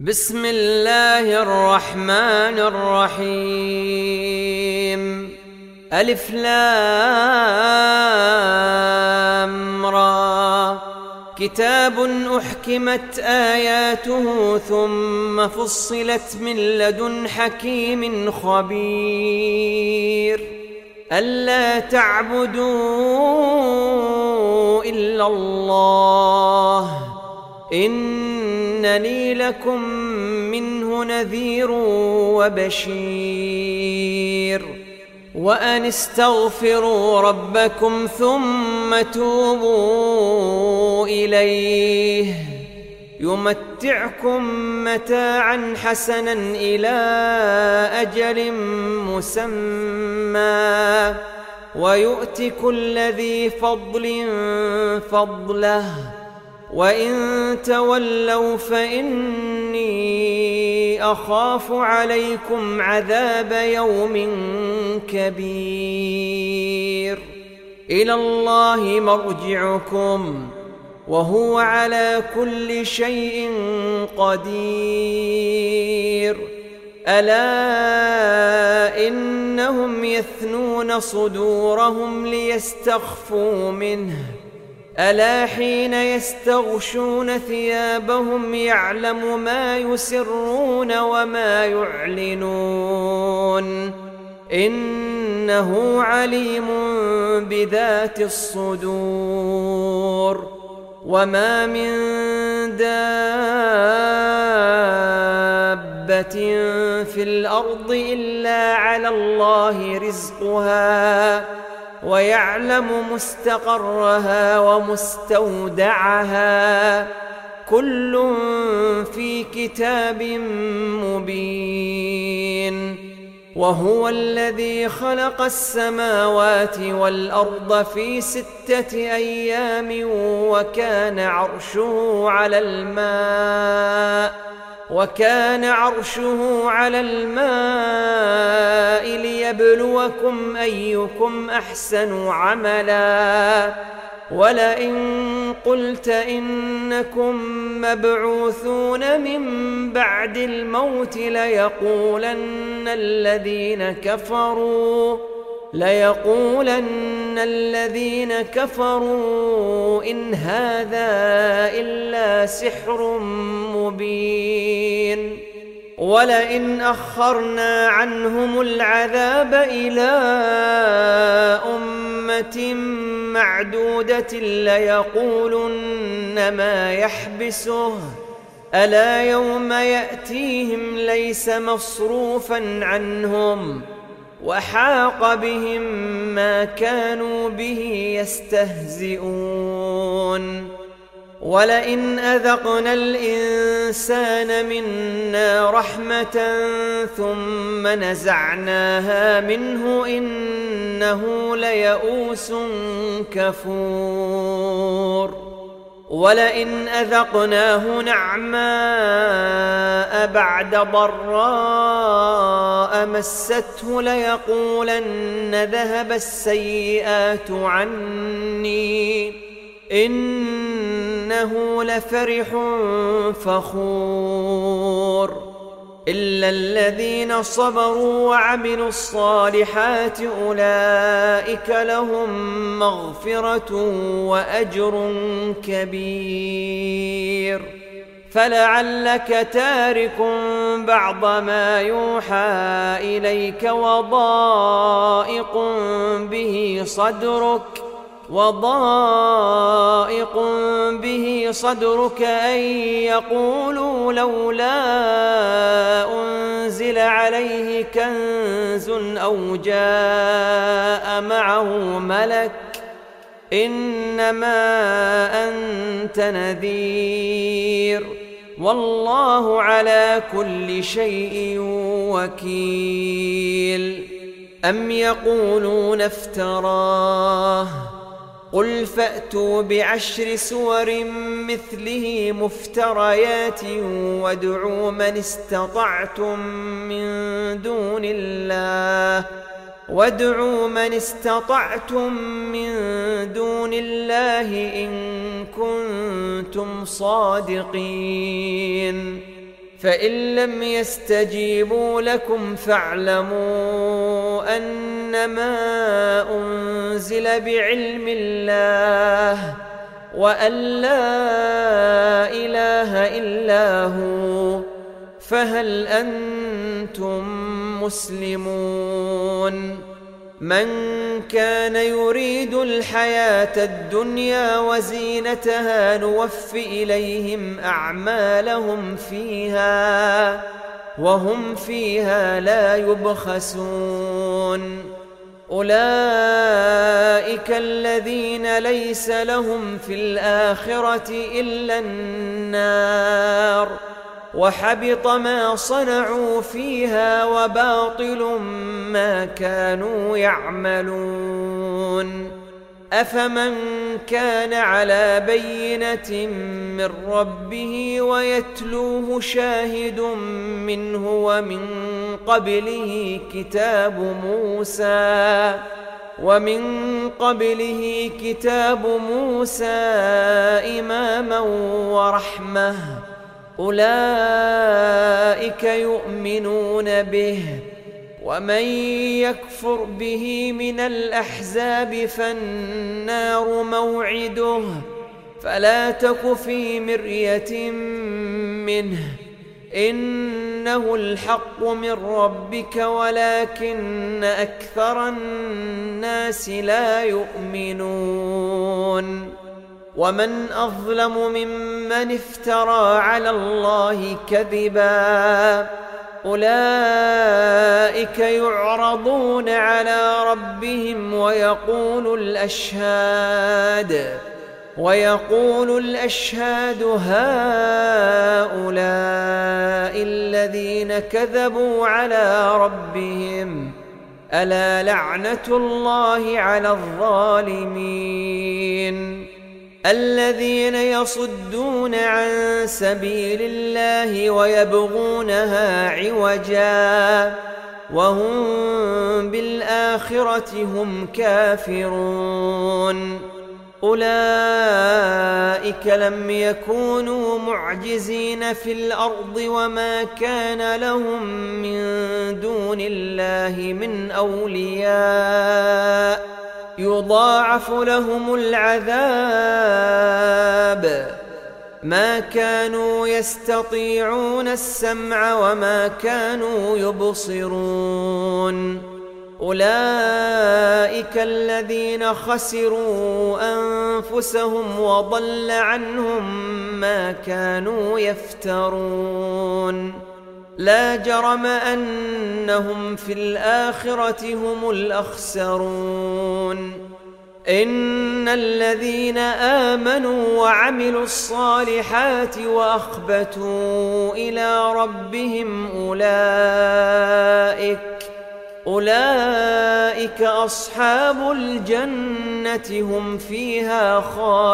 بسم الله الرحمن الرحيم. ألف لام را. كتاب أحكمت آياته ثم فصلت من لدن حكيم خبير. ألا تعبدوا إلا الله إنني لكم منه نذير وبشير. وأن استغفروا ربكم ثم توبوا إليه يمتعكم متاعا حسنا إلى أجل مسمى ويؤت كل ذي فضل فضله وإن تولوا فإني أخاف عليكم عذاب يوم كبير. إلى الله مرجعكم وهو على كل شيء قدير. ألا إنهم يثنون صدورهم ليستخفوا منه ألا حين يستغشون ثيابهم يعلم ما يسرون وما يعلنون إنه عليم بذات الصدور. وما من دابة في الأرض إلا على الله رزقها ويعلم مستقرها ومستودعها كل في كتاب مبين. وهو الذي خلق السماوات والأرض في 6 أيام وكان عرشه على الماء ليبلوكم أيكم أحسن عملا. ولئن قلت إنكم مبعوثون من بعد الموت ليقولن الذين كفروا إن هذا إلا سحر مبين. ولئن أخرنا عنهم العذاب إلى أمة معدودة ليقولن ما يحبسه ألا يوم يأتيهم ليس مصروفا عنهم وحاق بهم ما كانوا به يستهزئون. ولئن أذقنا الإنسان منا رحمة ثم نزعناها منه إنه ليئوس كفور. ولئن أذقناه نعماء بعد ضراء مسته ليقولن ذهب السيئات عني إنه لفرح فخور. إلا الذين صبروا وعملوا الصالحات أولئك لهم مغفرة وأجر كبير. فلعلك تارك بعض ما يوحى إليك وضائق به صدرك أن يقولوا لولا أنزل عليه كنز أو جاء معه ملك إنما أنت نذير والله على كل شيء وكيل. أم يقولون افتراه قل فأتوا بعشر سور مثله مفتريات وادعوا من استطعتم من دون الله إن كنتم صادقين. فإن لم يستجيبوا لكم فاعلموا أنما أنزل بعلم الله وأن لا إله إلا هو، فهل أنتم مسلمون؟ من كان يريد الحياة الدنيا وزينتها نوف إليهم أعمالهم فيها وهم فيها لا يبخسون. أولئك الذين ليس لهم في الآخرة إلا النار، وحبط ما صنعوا فيها وباطل ما كانوا يعملون. أفمن كان على بينة من ربه ويتلوه شاهد منه ومن قبله كتاب موسى إماما ورحمة، أولئك يؤمنون به، ومن يكفر به من الأحزاب فالنار موعده، فلا تك في مرية منه، إنه الحق من ربك ولكن أكثر الناس لا يؤمنون. ومن أظلم ممن افترى على الله كذبا، أولئك يعرضون على ربهم ويقول الأشهاد هؤلاء الذين كذبوا على ربهم، ألا لعنة الله على الظالمين. الذين يصدون عن سبيل الله ويبغونها عوجا وهم بالآخرة هم كافرون، أولئك لم يكونوا معجزين في الأرض وما كان لهم من دون الله من أولياء، يضاعف لهم العذاب، ما كانوا يستطيعون السمع وما كانوا يبصرون. أولئك الذين خسروا أنفسهم وضل عنهم ما كانوا يفترون، لا جرم أنهم في الآخرة هم الأخسرون. إن الذين آمنوا وعملوا الصالحات وأخبتوا إلى ربهم أولئك أصحاب الجنة هم فيها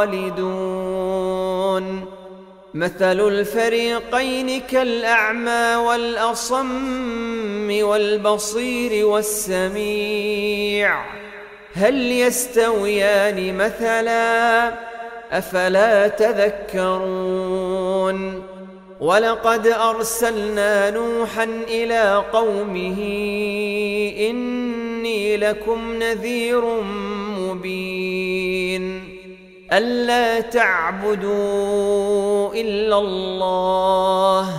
خالدون. مثل الفريقين كالأعمى والأصم والبصير والسميع، هل يستويان مثلا؟ أفلا تذكرون؟ ولقد أرسلنا نوحا إلى قومه إني لكم نذير مبين، ألا تعبدوا إلا الله،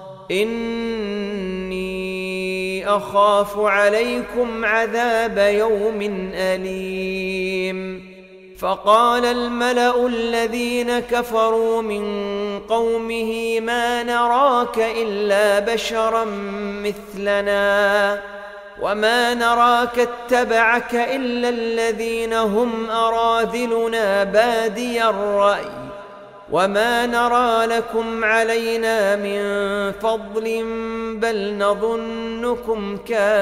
إني أخاف عليكم عذاب يوم أليم. فقال الملأ الذين كفروا من قومه ما نراك إلا بشرا مثلنا وما نراك اتبعك إلا الذين هم أراذلنا بادي الرأي وما نرى لكم علينا من فضل بل نظنكم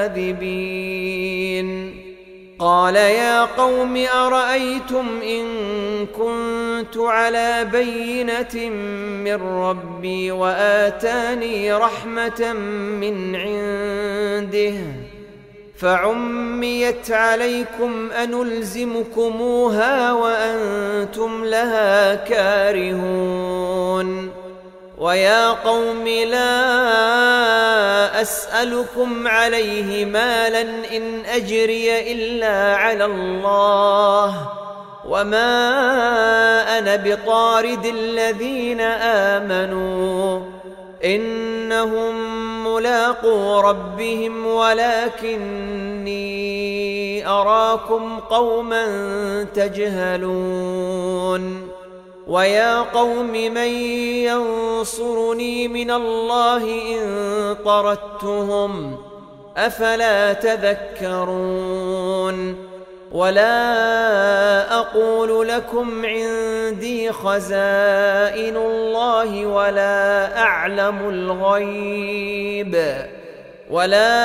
كاذبين. قال يا قوم أرأيتم إن كنت على بينة من ربي وآتاني رحمة من عنده فعميت عليكم أنلزمكموها وأنتم لها كارهون. ويا قوم لا أسألكم عليه مالا إن أجري إلا على الله وما أنا بطارد الذين آمنوا إنهم ملاقو ربهم ولكني أراكم قوما تجهلون ويا قوم من ينصرني من الله إن طردتهم أفلا تذكرون ولا أقول لكم عندي خزائن الله ولا أعلم الغيب ولا